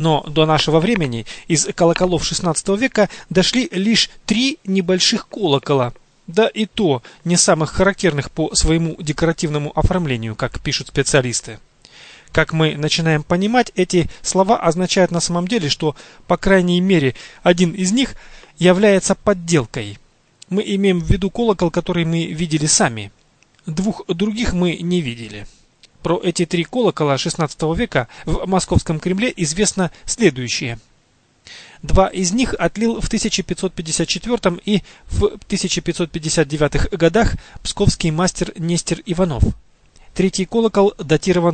Но до нашего времени из колоколов XVI века дошли лишь 3 небольших колокола, да и то не самых характерных по своему декоративному оформлению, как пишут специалисты. Как мы начинаем понимать, эти слова означают на самом деле, что, по крайней мере, один из них является подделкой. Мы имеем в виду колокол, который мы видели сами. 2 других мы не видели. Про эти 3 колокола XVI века в Московском Кремле известно следующее. 2 из них отлил в 1554 и в 1559 годах псковский мастер Нестер Иванов. 3-й колокол датирован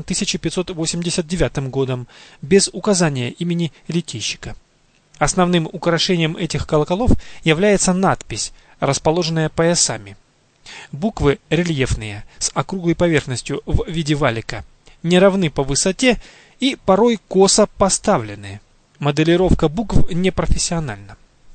1589 годом, без указания имени литейщика. Основным украшением этих колоколов является надпись, расположенная поясами. Буквы рельефные, с округлой поверхностью в виде валика, неравны по высоте и порой косо поставлены. Моделировка букв непрофессиональна.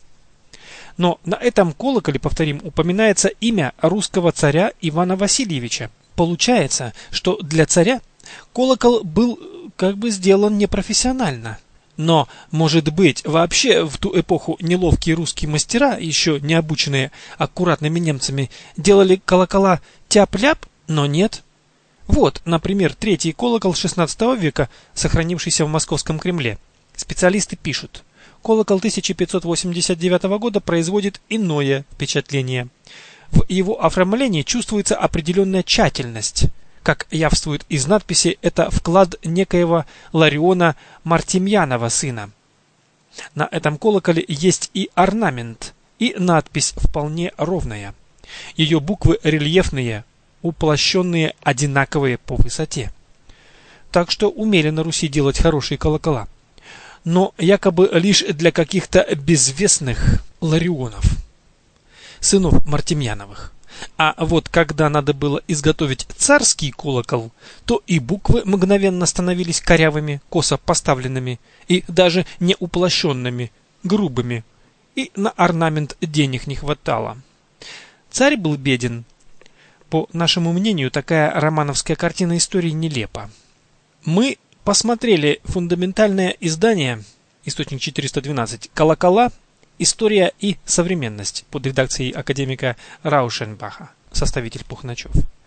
Но на этом колоколе, повторим, упоминается имя русского царя Ивана Васильевича. Получается, что для царя колокол был как бы сделан непрофессионально. Но, может быть, вообще в ту эпоху неловкие русские мастера, еще не обученные аккуратными немцами, делали колокола тяп-ляп, но нет. Вот, например, 3-й колокол XVI века, сохранившийся в Московском Кремле. Специалисты пишут, колокол 1589 года производит иное впечатление. В его оформлении чувствуется определенная тщательность. Как явствует из надписи, это вклад некоего Лариона Мартемьянова сына. На этом колоколе есть и орнамент, и надпись вполне ровная. Ее буквы рельефные, уплощенные, одинаковые по высоте. Так что умели на Руси делать хорошие колокола. Но якобы лишь для каких-то безвестных Ларионов, сынов Мартемьяновых. А вот когда надо было изготовить царский колокол, то и буквы мгновенно становились корявыми, косо поставленными и даже не уплощенными, грубыми, и на орнамент денег не хватало. Царь был беден. По нашему мнению, такая романовская картина истории нелепа. Мы посмотрели фундаментальное издание, источник 412, «Колокола. История и современность» под редакцией академика Раушенбаха, составитель Пухначев.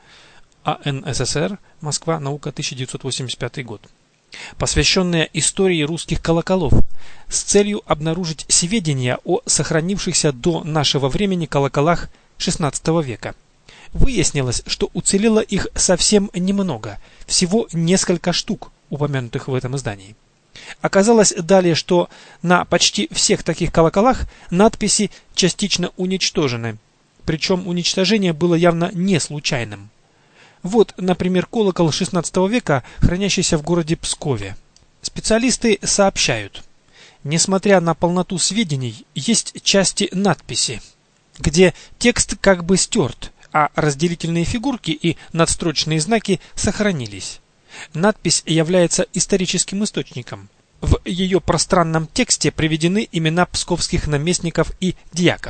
АН СССР, Москва, наука, 1985 год. Посвященная истории русских колоколов, с целью обнаружить сведения о сохранившихся до нашего времени колоколах XVI века. Выяснилось, что уцелело их совсем немного, всего несколько штук, упомянутых в этом издании. Оказалось далее, что на почти всех таких колоколах надписи частично уничтожены, причем уничтожение было явно не случайным. Вот, например, колокол XVI века, хранящийся в городе Пскове. Специалисты сообщают, несмотря на полноту сведений, есть части надписи, где текст как бы стерт, а разделительные фигурки и надстрочные знаки сохранились. Надпись является историческим источником. В ее пространном тексте приведены имена псковских наместников и дьяков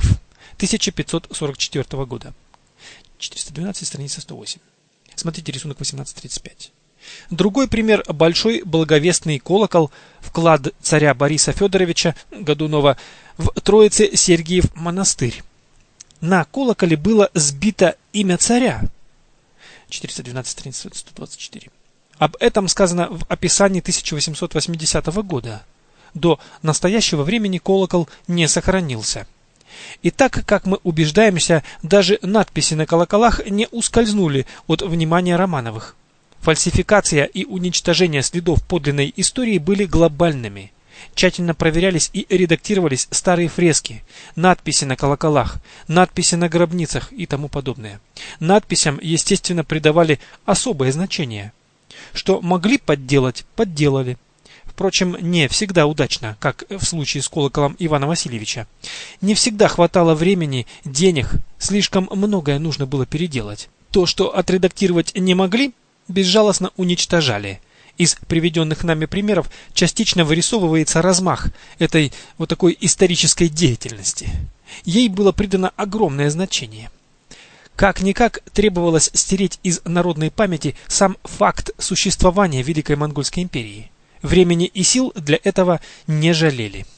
1544 года. 412, страница 108. Смотрите рисунок 1835. Другой пример – большой благовестный колокол, вклад царя Бориса Федоровича Годунова в Троице-Сергиев монастырь. На колоколе было сбито имя царя. 412, страница 124. Об этом сказано в описании 1880 года. До настоящего времени колокол не сохранился. И так как мы убеждаемся, даже надписи на колоколах не ускользнули от внимания Романовых. Фальсификация и уничтожение следов подлинной истории были глобальными. Тщательно проверялись и редактировались старые фрески, надписи на колоколах, надписи на гробницах и тому подобное. Надписям, естественно, придавали особое значение. Что могли подделать, подделали. Впрочем, не всегда удачно, как в случае с колоколом Ивана Васильевича. Не всегда хватало времени, денег, слишком многое нужно было переделать. То, что отредактировать не могли, безжалостно уничтожали. Из приведенных нами примеров частично вырисовывается размах этой вот такой исторической деятельности. Ей было придано огромное значение. Как-никак требовалось стереть из народной памяти сам факт существования Великой Монгольской империи. Времени и сил для этого не жалели.